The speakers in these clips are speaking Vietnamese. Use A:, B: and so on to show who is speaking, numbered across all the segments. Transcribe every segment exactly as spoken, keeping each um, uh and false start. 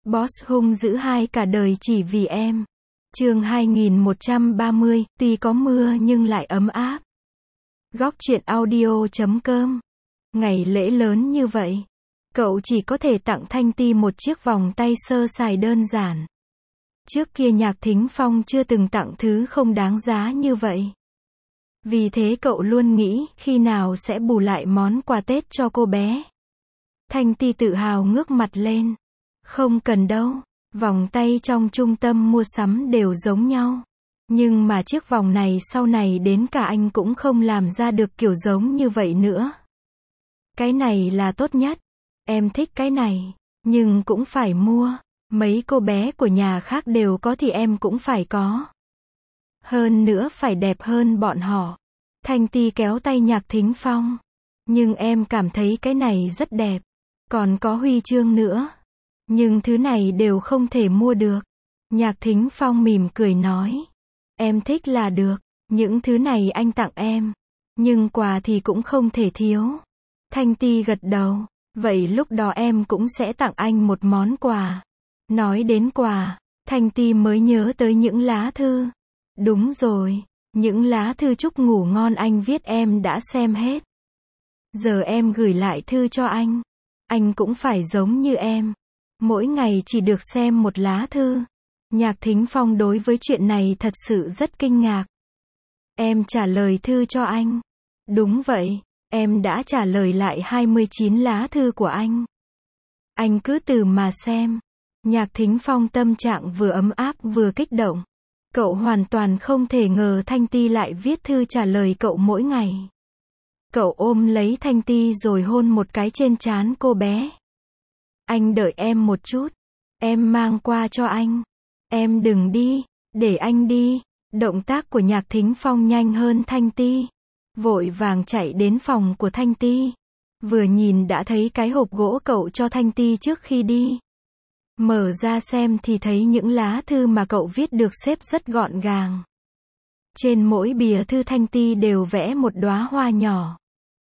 A: Boss hung dữ hai cả đời chỉ vì em. Chương hai nghìn một trăm ba mươi, tuy có mưa nhưng lại ấm áp. Góc truyện audio chấm com. Ngày lễ lớn như vậy, cậu chỉ có thể tặng Thanh Ti một chiếc vòng tay sơ sài đơn giản. Trước kia Nhạc Thính Phong chưa từng tặng thứ không đáng giá như vậy. Vì thế cậu luôn nghĩ khi nào sẽ bù lại món quà Tết cho cô bé. Thanh Ti tự hào ngước mặt lên. Không cần đâu, vòng tay trong trung tâm mua sắm đều giống nhau. Nhưng mà chiếc vòng này sau này đến cả anh cũng không làm ra được kiểu giống như vậy nữa. Cái này là tốt nhất. Em thích cái này, nhưng cũng phải mua. Mấy cô bé của nhà khác đều có thì em cũng phải có. Hơn nữa phải đẹp hơn bọn họ. Thanh Ti kéo tay Nhạc Thính Phong. Nhưng em cảm thấy cái này rất đẹp. Còn có huy chương nữa. Nhưng thứ này đều không thể mua được. Nhạc Thính Phong mỉm cười nói. Em thích là được. Những thứ này anh tặng em. Nhưng quà thì cũng không thể thiếu. Thanh Ti gật đầu. Vậy lúc đó em cũng sẽ tặng anh một món quà. Nói đến quà, Thanh Ti mới nhớ tới những lá thư. Đúng rồi, những lá thư chúc ngủ ngon anh viết em đã xem hết. Giờ em gửi lại thư cho anh. Anh cũng phải giống như em. Mỗi ngày chỉ được xem một lá thư. Nhạc Thính Phong đối với chuyện này thật sự rất kinh ngạc. Em trả lời thư cho anh. Đúng vậy, em đã trả lời lại hai mươi chín lá thư của anh. Anh cứ từ mà xem. Nhạc Thính Phong tâm trạng vừa ấm áp vừa kích động. Cậu hoàn toàn không thể ngờ Thanh Ti lại viết thư trả lời cậu mỗi ngày. Cậu ôm lấy Thanh Ti rồi hôn một cái trên trán cô bé. Anh đợi em một chút. Em mang qua cho anh. Em đừng đi, để anh đi. Động tác của Nhạc Thính Phong nhanh hơn Thanh Ti. Vội vàng chạy đến phòng của Thanh Ti. Vừa nhìn đã thấy cái hộp gỗ cậu cho Thanh Ti trước khi đi. Mở ra xem thì thấy những lá thư mà cậu viết được xếp rất gọn gàng. Trên mỗi bìa thư Thanh Ti đều vẽ một đóa hoa nhỏ.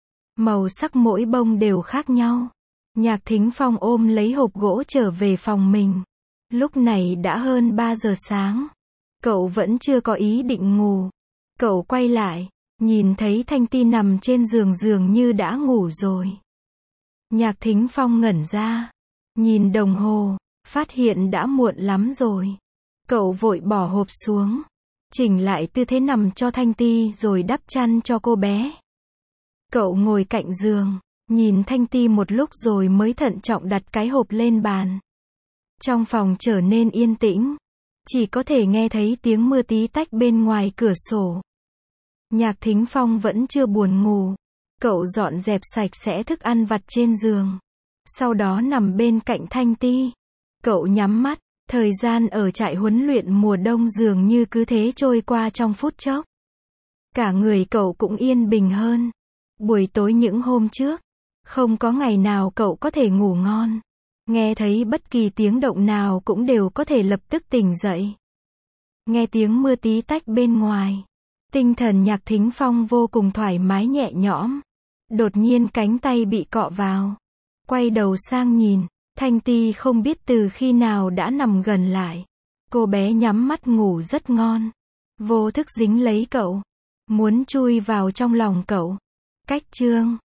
A: Màu sắc mỗi bông đều khác nhau. Nhạc Thính Phong ôm lấy hộp gỗ trở về phòng mình. Lúc này đã hơn ba giờ sáng. Cậu vẫn chưa có ý định ngủ. Cậu quay lại, nhìn thấy Thanh Ti nằm trên giường dường như đã ngủ rồi. Nhạc Thính Phong ngẩn ra. Nhìn đồng hồ, phát hiện đã muộn lắm rồi. Cậu vội bỏ hộp xuống. Chỉnh lại tư thế nằm cho Thanh Ti rồi đắp chăn cho cô bé. Cậu ngồi cạnh giường, nhìn Thanh Ti một lúc rồi mới thận trọng đặt cái hộp lên bàn. Trong phòng trở nên yên tĩnh. Chỉ có thể nghe thấy tiếng mưa tí tách bên ngoài cửa sổ. Nhạc Thính Phong vẫn chưa buồn ngủ. Cậu dọn dẹp sạch sẽ thức ăn vặt trên giường. Sau đó nằm bên cạnh Thanh Ti. Cậu nhắm mắt. Thời gian ở trại huấn luyện mùa đông dường như cứ thế trôi qua trong phút chốc. Cả người cậu cũng yên bình hơn. Buổi tối những hôm trước, không có ngày nào cậu có thể ngủ ngon. Nghe thấy bất kỳ tiếng động nào cũng đều có thể lập tức tỉnh dậy. Nghe tiếng mưa tí tách bên ngoài. Tinh thần Nhạc Thính Phong vô cùng thoải mái nhẹ nhõm. Đột nhiên cánh tay bị cọ vào. Quay đầu sang nhìn, Thanh Ti không biết từ khi nào đã nằm gần lại. Cô bé nhắm mắt ngủ rất ngon. Vô thức dính lấy cậu. Muốn chui vào trong lòng cậu. Cách chương